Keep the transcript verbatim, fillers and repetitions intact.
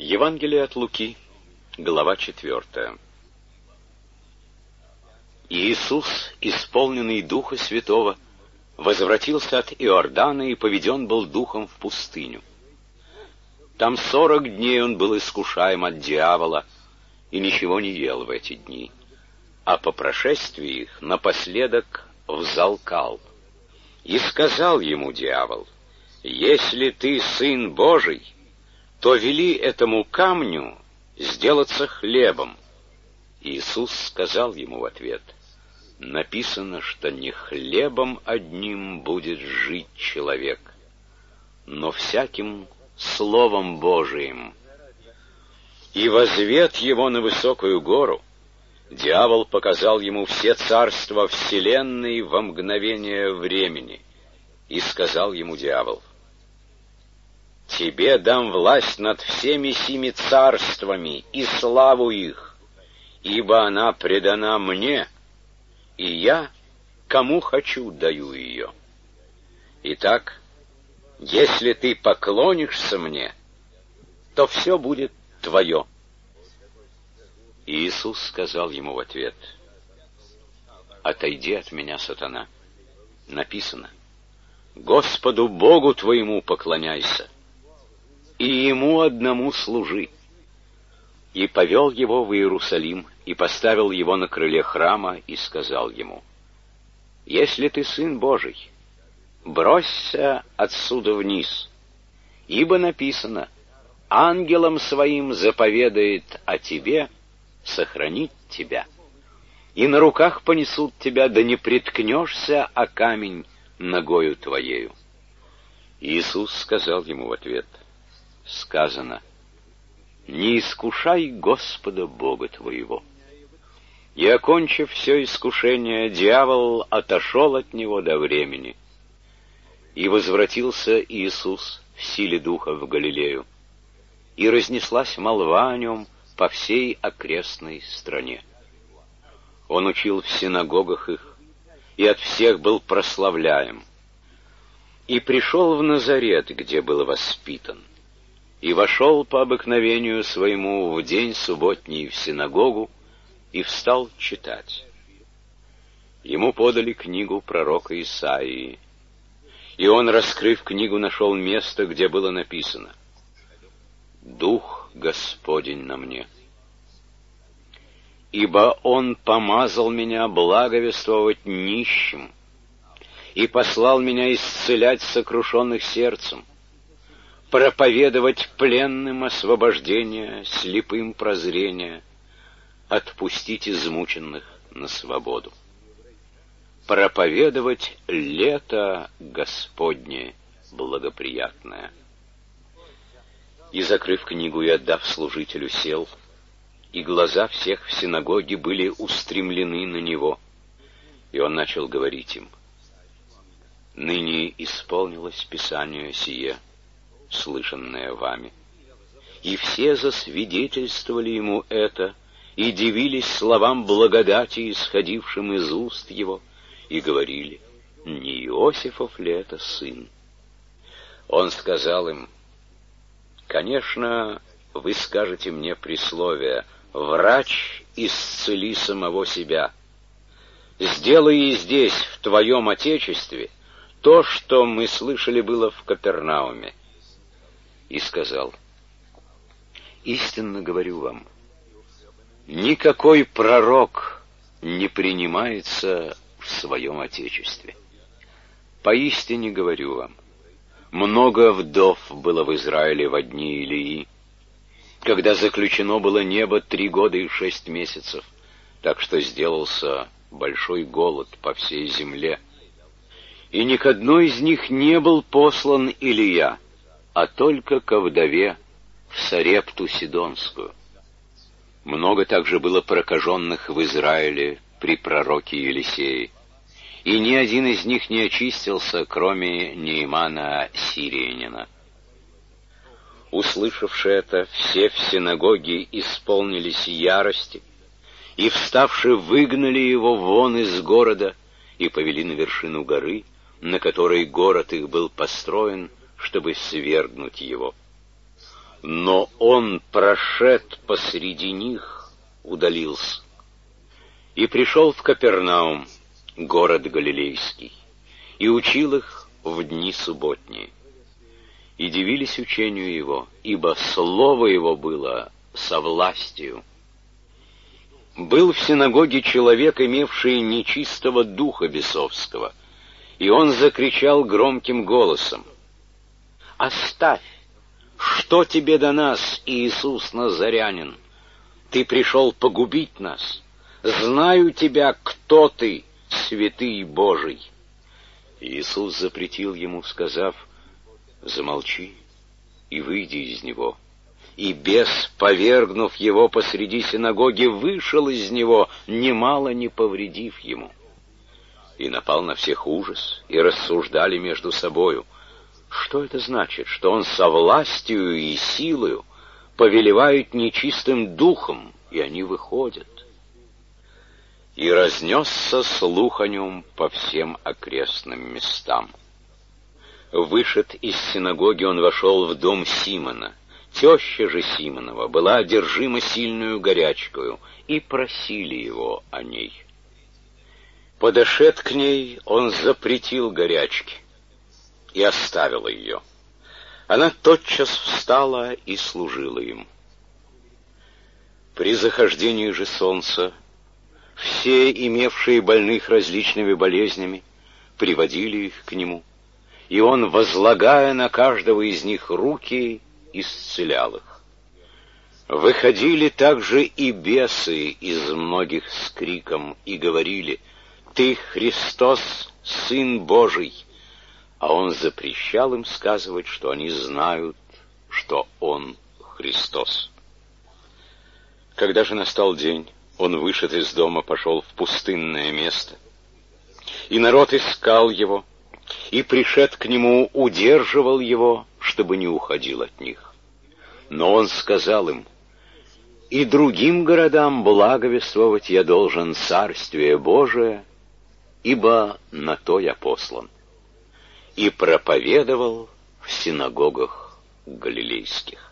Евангелие от Луки, глава четвертая. Иисус, исполненный Духа Святого, возвратился от Иордана и поведен был Духом в пустыню. Там сорок дней он был искушаем от дьявола и ничего не ел в эти дни, а по прошествии их напоследок взалкал. И сказал ему дьявол: «Если ты Сын Божий, то вели этому камню сделаться хлебом». Иисус сказал ему в ответ: «Написано, что не хлебом одним будет жить человек, но всяким Словом Божиим». И возвед его на высокую гору, дьявол показал ему все царства вселенной во мгновение времени, и сказал ему дьявол: «Тебе дам власть над всеми сими царствами и славу их, ибо она предана мне, и я, кому хочу, даю ее. Итак, если ты поклонишься мне, то все будет твое». Иисус сказал ему в ответ: «Отойди от меня, сатана. Написано: Господу Богу твоему поклоняйся, и Ему одному служи». И повел его в Иерусалим, и поставил его на крыле храма, и сказал ему: «Если ты Сын Божий, бросься отсюда вниз, ибо написано: ангелам своим заповедает о тебе сохранить тебя, и на руках понесут тебя, да не приткнешься о камень ногою твоею». Иисус сказал ему в ответ: «Сказано: не искушай Господа Бога твоего». И, окончив все искушение, дьявол отошел от него до времени. И возвратился Иисус в силе Духа в Галилею, и разнеслась молва о нем по всей окрестной стране. Он учил в синагогах их, и от всех был прославляем. И пришел в Назарет, где был воспитан, и вошел по обыкновению своему в день субботний в синагогу, и встал читать. Ему подали книгу пророка Исаии, и он, раскрыв книгу, нашел место, где было написано: «Дух Господень на мне, ибо Он помазал меня благовествовать нищим, и послал меня исцелять сокрушенных сердцем, проповедовать пленным освобождение, слепым прозрение, отпустить измученных на свободу, проповедовать лето Господне благоприятное». И, закрыв книгу и отдав служителю, сел, и глаза всех в синагоге были устремлены на него, и он начал говорить им: «Ныне исполнилось Писание сие, слышанное вами». И все засвидетельствовали ему это, и дивились словам благодати, исходившим из уст его, и говорили: не Иосифов ли это сын? Он сказал им: «Конечно, вы скажете мне присловие: врач, исцели самого себя. Сделай и здесь, в твоем отечестве, то, что мы слышали было в Капернауме». И сказал: «Истинно говорю вам, никакой пророк не принимается в своем отечестве. Поистине говорю вам, много вдов было в Израиле во дни Илии, когда заключено было небо три года и шесть месяцев, так что сделался большой голод по всей земле. И ни к одной из них не был послан Илия, а только ко вдове в Сарепту Сидонскую. Много также было прокаженных в Израиле при пророке Елисее, и ни один из них не очистился, кроме Неимана сириянина». Услышавши это, все в синагоге исполнились ярости, и, вставши, выгнали его вон из города и повели на вершину горы, на которой город их был построен, чтобы свергнуть его. Но он, прошед посреди них, удалился и пришел в Капернаум, город Галилейский, и учил их в дни субботние. И дивились учению его, ибо слово его было со властью. Был в синагоге человек, имевший нечистого духа бесовского, и он закричал громким голосом: «Оставь! Что тебе до нас, Иисус Назарянин? Ты пришел погубить нас. Знаю тебя, кто ты, святый Божий». Иисус запретил ему, сказав: «Замолчи и выйди из него». И бес, повергнув его посреди синагоги, вышел из него, немало не повредив ему. И напал на всех ужас, и рассуждали между собою: что это значит, что он со властью и силою повелевает нечистым духом, и они выходят? И разнесся слух о нем по всем окрестным местам. Вышед из синагоги, он вошел в дом Симона. Теща же Симонова была одержима сильную горячкою, и просили его о ней. Подошед к ней, он запретил горячке и оставила ее. Она тотчас встала и служила им. При захождении же солнца все, имевшие больных различными болезнями, приводили их к нему, и он, возлагая на каждого из них руки, исцелял их. Выходили также и бесы из многих с криком и говорили: «Ты Христос, Сын Божий!» А он запрещал им сказывать, что они знают, что он Христос. Когда же настал день, он, вышед из дома, пошел в пустынное место, и народ искал его, и, пришед к нему, удерживал его, чтобы не уходил от них. Но он сказал им: «И другим городам благовествовать я должен Царствие Божие, ибо на то я послан». И проповедовал в синагогах галилейских.